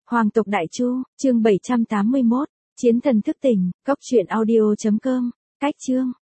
Hoàng tộc Đại Chu, chương 781, Chiến thần thức tỉnh, cốc truyện audio.com, cách chương.